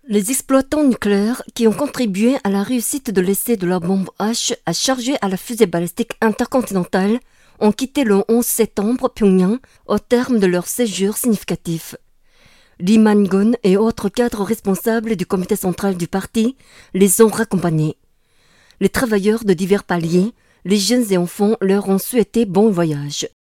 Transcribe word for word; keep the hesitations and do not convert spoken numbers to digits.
Les exploitants nucléaires qui ont contribué à la réussite de l'essai de la bombe H à charger à la fusée balistique intercontinentale ont quitté le onze septembre Pyongyang au terme de leur séjour significatif. Lee Man-gon et autres cadres responsables du comité central du parti les ont raccompagnés. Les travailleurs de divers paliers, les jeunes et enfants leur ont souhaité bon voyage.